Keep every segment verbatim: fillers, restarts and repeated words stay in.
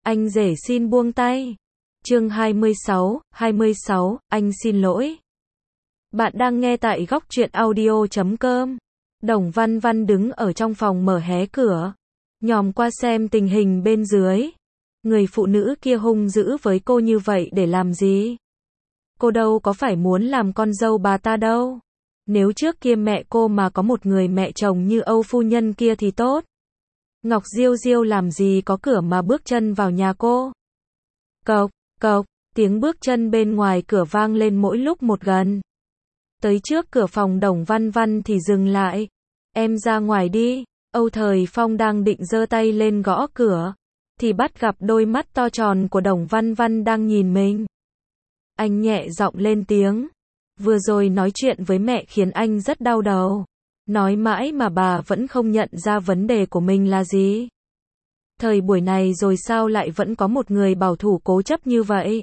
Anh rể xin buông tay. Chương hai mươi sáu, hai mươi sáu, anh xin lỗi. Bạn đang nghe tại góc truyện audio chấm com. Đồng Văn Văn đứng ở trong phòng mở hé cửa, nhòm qua xem tình hình bên dưới. Người phụ nữ kia hung dữ với cô như vậy để làm gì? Cô đâu có phải muốn làm con dâu bà ta đâu. Nếu trước kia mẹ cô mà có một người mẹ chồng như Âu phu nhân kia thì tốt. Ngọc Diêu Diêu làm gì có cửa mà bước chân vào nhà cô. Cộc, cộc, tiếng bước chân bên ngoài cửa vang lên mỗi lúc một gần. Tới trước cửa phòng Đồng Văn Văn thì dừng lại. Em ra ngoài đi. Âu Thời Phong đang định giơ tay lên gõ cửa, thì bắt gặp đôi mắt to tròn của Đồng Văn Văn đang nhìn mình. Anh nhẹ giọng lên tiếng. Vừa rồi nói chuyện với mẹ khiến anh rất đau đầu. Nói mãi mà bà vẫn không nhận ra vấn đề của mình là gì. Thời buổi này rồi sao lại vẫn có một người bảo thủ cố chấp như vậy?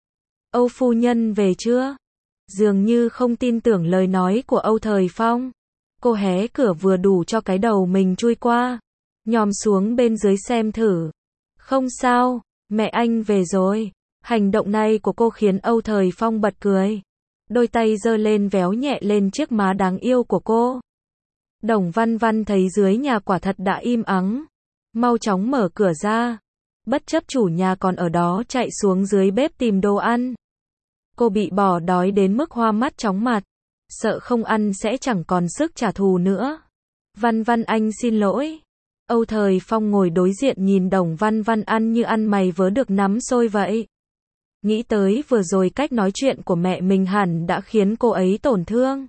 Âu phu nhân về chưa? Dường như không tin tưởng lời nói của Âu Thời Phong. Cô hé cửa vừa đủ cho cái đầu mình chui qua. Nhòm xuống bên dưới xem thử. Không sao, mẹ anh về rồi. Hành động này của cô khiến Âu Thời Phong bật cười. Đôi tay giơ lên véo nhẹ lên chiếc má đáng yêu của cô. Đồng Văn Văn thấy dưới nhà quả thật đã im ắng. Mau chóng mở cửa ra. Bất chấp chủ nhà còn ở đó chạy xuống dưới bếp tìm đồ ăn. Cô bị bỏ đói đến mức hoa mắt chóng mặt. Sợ không ăn sẽ chẳng còn sức trả thù nữa. Văn Văn anh xin lỗi. Âu Thời Phong ngồi đối diện nhìn Đồng Văn Văn ăn như ăn mày vớ được nắm xôi vậy. Nghĩ tới vừa rồi cách nói chuyện của mẹ mình hẳn đã khiến cô ấy tổn thương.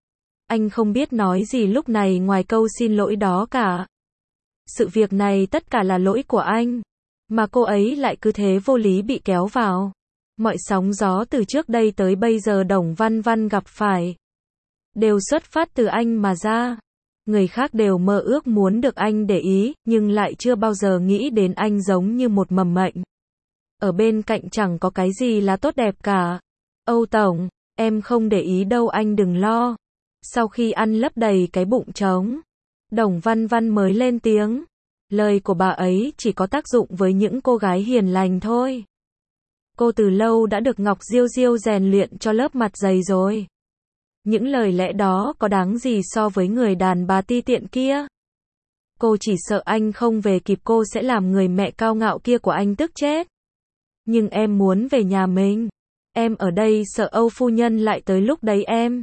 Anh không biết nói gì lúc này ngoài câu xin lỗi đó cả. Sự việc này tất cả là lỗi của anh. Mà cô ấy lại cứ thế vô lý bị kéo vào. Mọi sóng gió từ trước đây tới bây giờ Đồng Văn Văn gặp phải đều xuất phát từ anh mà ra. Người khác đều mơ ước muốn được anh để ý, nhưng lại chưa bao giờ nghĩ đến anh giống như một mầm mệnh. Ở bên cạnh chẳng có cái gì là tốt đẹp cả. Âu Tổng, em không để ý đâu anh đừng lo. Sau khi ăn lấp đầy cái bụng trống, Đồng Văn Văn mới lên tiếng. Lời của bà ấy chỉ có tác dụng với những cô gái hiền lành thôi. Cô từ lâu đã được Ngọc Diêu Diêu rèn luyện cho lớp mặt dày rồi. Những lời lẽ đó có đáng gì so với người đàn bà ti tiện kia. Cô chỉ sợ anh không về kịp cô sẽ làm người mẹ cao ngạo kia của anh tức chết. Nhưng em muốn về nhà mình. Em ở đây sợ Âu phu nhân lại tới lúc đấy em.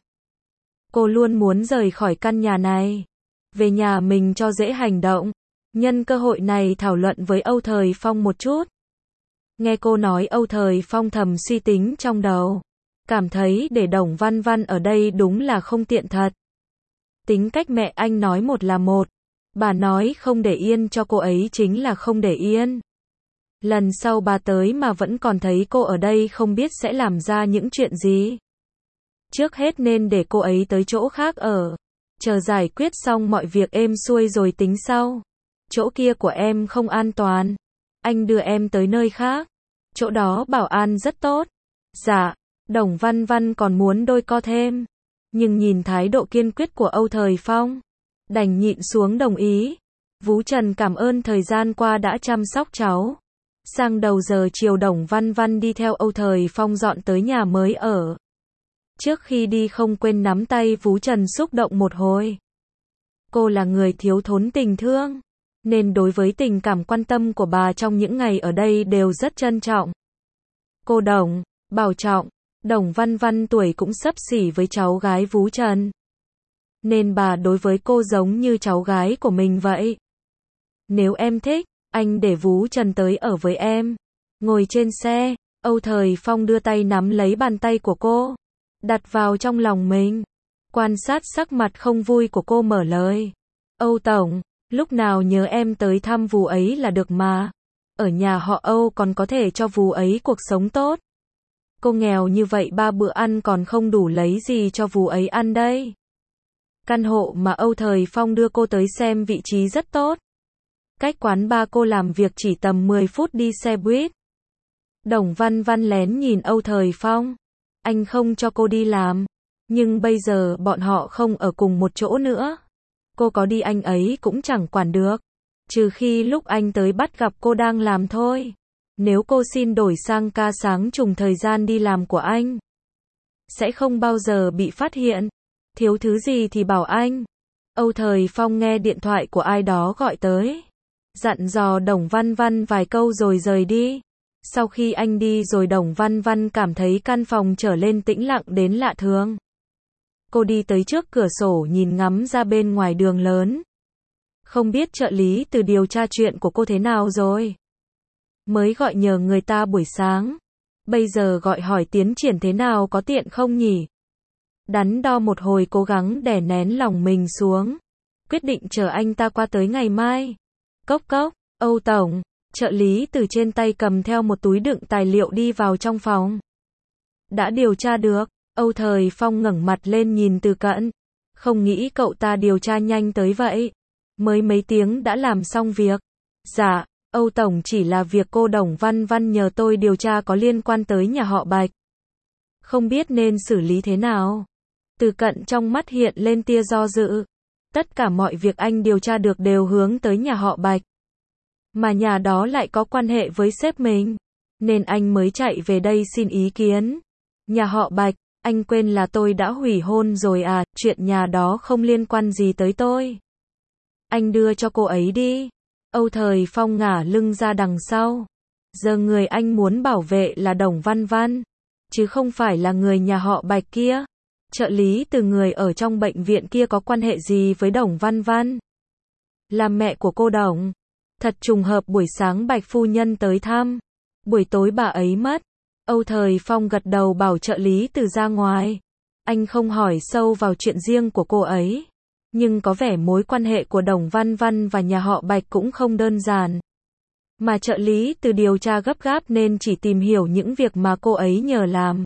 Cô luôn muốn rời khỏi căn nhà này. Về nhà mình cho dễ hành động. Nhân cơ hội này thảo luận với Âu Thời Phong một chút. Nghe cô nói Âu Thời Phong thầm suy tính trong đầu. Cảm thấy để Đồng Văn Văn ở đây đúng là không tiện thật. Tính cách mẹ anh nói một là một. Bà nói không để yên cho cô ấy chính là không để yên. Lần sau bà tới mà vẫn còn thấy cô ở đây không biết sẽ làm ra những chuyện gì. Trước hết nên để cô ấy tới chỗ khác ở. Chờ giải quyết xong mọi việc êm xuôi rồi tính sau. Chỗ kia của em không an toàn. Anh đưa em tới nơi khác. Chỗ đó bảo an rất tốt. Dạ, Đồng Văn Văn còn muốn đôi co thêm. Nhưng nhìn thái độ kiên quyết của Âu Thời Phong, đành nhịn xuống đồng ý. Vú Trần cảm ơn thời gian qua đã chăm sóc cháu. Sang đầu giờ chiều Đồng Văn Văn đi theo Âu Thời Phong dọn tới nhà mới ở. Trước khi đi không quên nắm tay Vú Trần xúc động một hồi. Cô là người thiếu thốn tình thương, nên đối với tình cảm quan tâm của bà trong những ngày ở đây đều rất trân trọng. Cô Đồng, bảo trọng, Đồng Văn Văn tuổi cũng xấp xỉ với cháu gái Vú Trần. Nên bà đối với cô giống như cháu gái của mình vậy. Nếu em thích, anh để Vú Trần tới ở với em. Ngồi trên xe, Âu Thời Phong đưa tay nắm lấy bàn tay của cô, đặt vào trong lòng mình. Quan sát sắc mặt không vui của cô mở lời. Âu Tổng, lúc nào nhớ em tới thăm Vú ấy là được mà. Ở nhà họ Âu còn có thể cho Vú ấy cuộc sống tốt. Cô nghèo như vậy ba bữa ăn còn không đủ lấy gì cho Vú ấy ăn đây. Căn hộ mà Âu Thời Phong đưa cô tới xem vị trí rất tốt. Cách quán ba cô làm việc chỉ tầm mười phút đi xe buýt. Đồng Văn Văn lén nhìn Âu Thời Phong. Anh không cho cô đi làm. Nhưng bây giờ bọn họ không ở cùng một chỗ nữa. Cô có đi anh ấy cũng chẳng quản được. Trừ khi lúc anh tới bắt gặp cô đang làm thôi. nếu cô xin đổi sang ca sáng trùng thời gian đi làm của anh, sẽ không bao giờ bị phát hiện. Thiếu thứ gì thì bảo anh. Âu Thời Phong nghe điện thoại của ai đó gọi tới, dặn dò Đồng Văn Văn vài câu rồi rời đi. Sau khi anh đi rồi Đồng Văn Văn cảm thấy căn phòng trở lên tĩnh lặng đến lạ thường. Cô đi tới trước cửa sổ nhìn ngắm ra bên ngoài đường lớn. Không biết trợ lý Từ điều tra chuyện của cô thế nào rồi. Mới gọi nhờ người ta buổi sáng, bây giờ gọi hỏi tiến triển thế nào có tiện không nhỉ? Đắn đo một hồi cố gắng đè nén lòng mình xuống, quyết định chờ anh ta qua tới ngày mai. Cốc cốc, Âu Tổng, trợ lý Từ trên tay cầm theo một túi đựng tài liệu đi vào trong phòng. Đã điều tra được, Âu Thời Phong ngẩng mặt lên nhìn Từ Cận. Không nghĩ cậu ta điều tra nhanh tới vậy. Mới mấy tiếng đã làm xong việc. Dạ, Âu Tổng, chỉ là việc cô Đồng Văn Văn nhờ tôi điều tra có liên quan tới nhà họ Bạch. Không biết nên xử lý thế nào. Từ Cận trong mắt hiện lên tia do dự. Tất cả mọi việc anh điều tra được đều hướng tới nhà họ Bạch. Mà nhà đó lại có quan hệ với sếp mình. Nên anh mới chạy về đây xin ý kiến. Nhà họ Bạch, anh quên là tôi đã hủy hôn rồi à, chuyện nhà đó không liên quan gì tới tôi. Anh đưa cho cô ấy đi. Âu Thời Phong ngả lưng ra đằng sau. Giờ người anh muốn bảo vệ là Đồng Văn Văn, chứ không phải là người nhà họ Bạch kia. Trợ lý Từ người ở trong bệnh viện kia có quan hệ gì với Đồng Văn Văn? Là mẹ của cô Đồng. Thật trùng hợp buổi sáng Bạch phu nhân tới thăm, buổi tối bà ấy mất. Âu Thời Phong gật đầu bảo trợ lý Từ ra ngoài. Anh không hỏi sâu vào chuyện riêng của cô ấy. Nhưng có vẻ mối quan hệ của Đồng Văn Văn và nhà họ Bạch cũng không đơn giản. Mà trợ lý Từ điều tra gấp gáp nên chỉ tìm hiểu những việc mà cô ấy nhờ làm,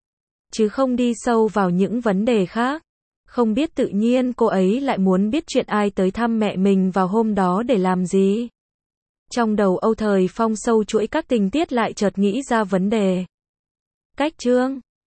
chứ không đi sâu vào những vấn đề khác. Không biết tự nhiên cô ấy lại muốn biết chuyện ai tới thăm mẹ mình vào hôm đó để làm gì. Trong đầu Âu Thời Phong sâu chuỗi các tình tiết lại chợt nghĩ ra vấn đề. Cách chương